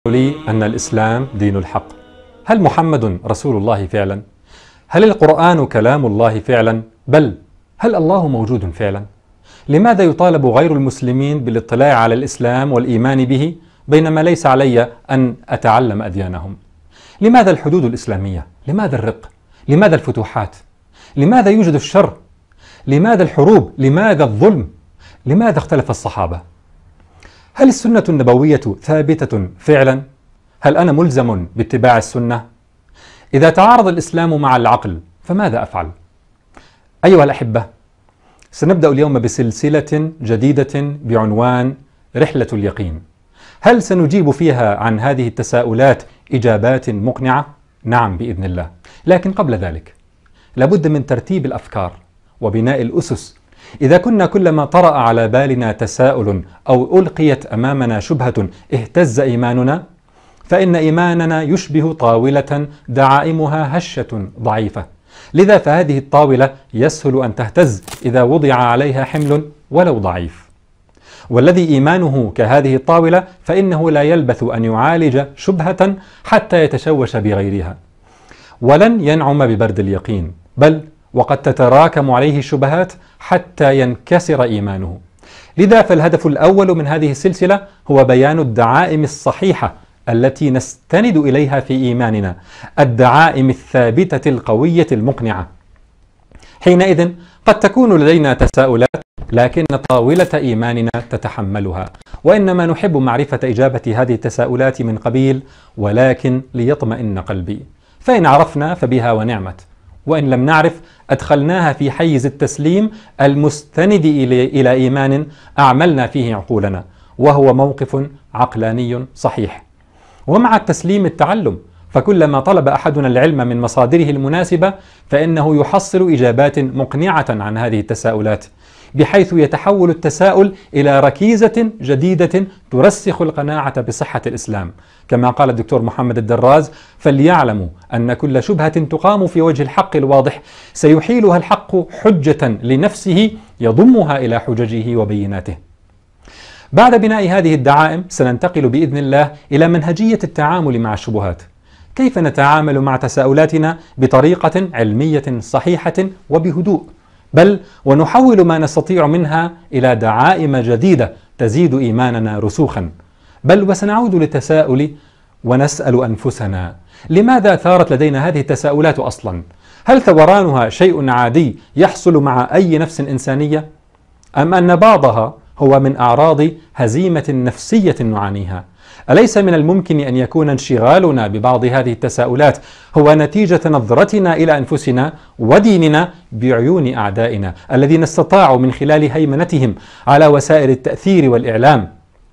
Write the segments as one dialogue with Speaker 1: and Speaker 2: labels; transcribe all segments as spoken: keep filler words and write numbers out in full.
Speaker 1: لي أن الإسلام دين الحق. هل محمد رسول الله فعلا؟ هل القرآن كلام الله فعلا؟ بل هل الله موجود فعلا؟ لماذا يطالب غير المسلمين بالاطلاع على الإسلام والإيمان به بينما ليس علي أن أتعلم أديانهم؟ لماذا الحدود الإسلامية؟ لماذا الرق؟ لماذا الفتوحات؟ لماذا يوجد الشر؟ لماذا الحروب؟ لماذا الظلم؟ لماذا اختلف الصحابة؟ هل السنة النبوية ثابتة فعلا؟ هل أنا ملزم باتباع السنة؟ إذا تعارض الإسلام مع العقل فماذا أفعل؟ أيها الأحبة، سنبدأ اليوم بسلسلة جديدة بعنوان رحلة اليقين. هل سنجيب فيها عن هذه التساؤلات إجابات مقنعة؟ نعم بإذن الله. لكن قبل ذلك لابد من ترتيب الأفكار وبناء الأسس. إذا كنا كلما طرأ على بالنا تساؤل أو ألقيت أمامنا شبهة اهتز إيماننا، فإن إيماننا يشبه طاولة دعائمها هشة ضعيفة، لذا فهذه الطاولة يسهل أن تهتز إذا وضع عليها حمل ولو ضعيف. والذي إيمانه كهذه الطاولة فإنه لا يلبث أن يعالج شبهة حتى يتشوش بغيرها، ولن ينعم ببرد اليقين، بل وقد تتراكم عليه الشبهات حتى ينكسر إيمانه. لذا فالهدف الأول من هذه السلسلة هو بيان الدعائم الصحيحة التي نستند إليها في إيماننا، الدعائم الثابتة القوية المقنعة. حينئذ قد تكون لدينا تساؤلات لكن طاولة إيماننا تتحملها، وإنما نحب معرفة إجابة هذه التساؤلات من قبيل ولكن ليطمئن قلبي، فإن عرفنا فبها ونعمت، وإن لم نعرف أدخلناها في حيز التسليم المستند إلى إيمان أعملنا فيه عقولنا، وهو موقف عقلاني صحيح. ومع التسليم التعلم، فكلما طلب أحدنا العلم من مصادره المناسبة فإنه يحصل إجابات مقنعة عن هذه التساؤلات، بحيث يتحول التساؤل إلى ركيزة جديدة ترسخ القناعة بصحة الإسلام. كما قال الدكتور محمد الدراز: فليعلموا أن كل شبهة تقام في وجه الحق الواضح سيحيلها الحق حجة لنفسه يضمها إلى حججه وبيناته. بعد بناء هذه الدعائم سننتقل بإذن الله إلى منهجية التعامل مع الشبهات. كيف نتعامل مع تساؤلاتنا بطريقة علمية صحيحة وبهدوء، بل ونحول ما نستطيع منها إلى دعائم جديدة تزيد إيماننا رسوخا. بل وسنعود للتساؤل ونسأل أنفسنا: لماذا ثارت لدينا هذه التساؤلات أصلا؟ هل ثورانها شيء عادي يحصل مع أي نفس إنسانية؟ أم أن بعضها هو من أعراض هزيمة نفسية نعانيها؟ أليس من الممكن أن يكون انشغالنا ببعض هذه التساؤلات هو نتيجة نظرتنا إلى أنفسنا وديننا بعيون أعدائنا الذين استطاعوا من خلال هيمنتهم على وسائل التأثير والإعلام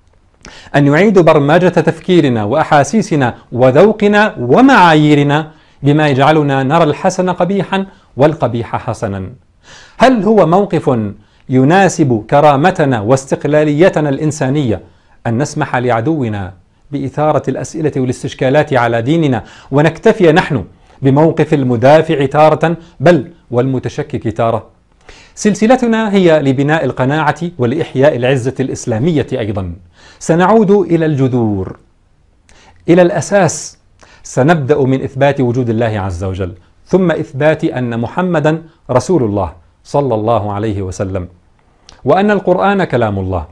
Speaker 1: أن يعيدوا برمجة تفكيرنا وأحاسيسنا وذوقنا ومعاييرنا بما يجعلنا نرى الحسن قبيحا والقبيح حسنا؟ هل هو موقف يناسب كرامتنا واستقلاليتنا الإنسانية أن نسمح لعدونا بإثارة الأسئلة والاستشكالات على ديننا ونكتفي نحن بموقف المدافع تارة بل والمتشكك تارة؟ سلسلتنا هي لبناء القناعة ولإحياء العزة الإسلامية أيضا. سنعود إلى الجذور، إلى الأساس. سنبدأ من إثبات وجود الله عز وجل، ثم إثبات أن محمدا رسول الله صلى الله عليه وسلم، وأن القرآن كلام الله،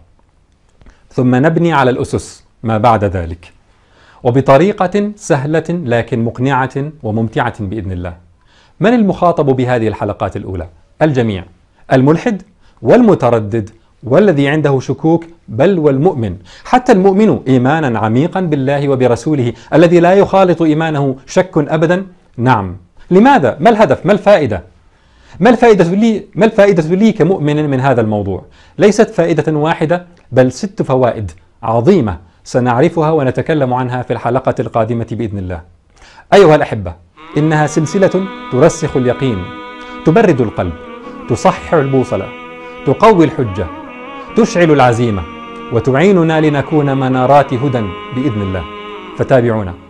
Speaker 1: ثم نبني على الأسس ما بعد ذلك، وبطريقة سهلة لكن مقنعة وممتعة بإذن الله. من المخاطب بهذه الحلقات الأولى؟ الجميع، الملحد والمتردد والذي عنده شكوك، بل والمؤمن. حتى المؤمن إيمانا عميقا بالله وبرسوله الذي لا يخالط إيمانه شك أبدا. نعم. لماذا؟ ما الهدف؟ ما الفائدة؟ ما الفائدة لي؟ ما الفائدة لي كمؤمن من هذا الموضوع؟ ليست فائدة واحدة بل ست فوائد عظيمة سنعرفها ونتكلم عنها في الحلقة القادمة بإذن الله. أيها الأحبة، إنها سلسلة ترسخ اليقين، تبرد القلب، تصحح البوصلة، تقوي الحجة، تشعل العزيمة، وتعيننا لنكون منارات هدى بإذن الله. فتابعونا.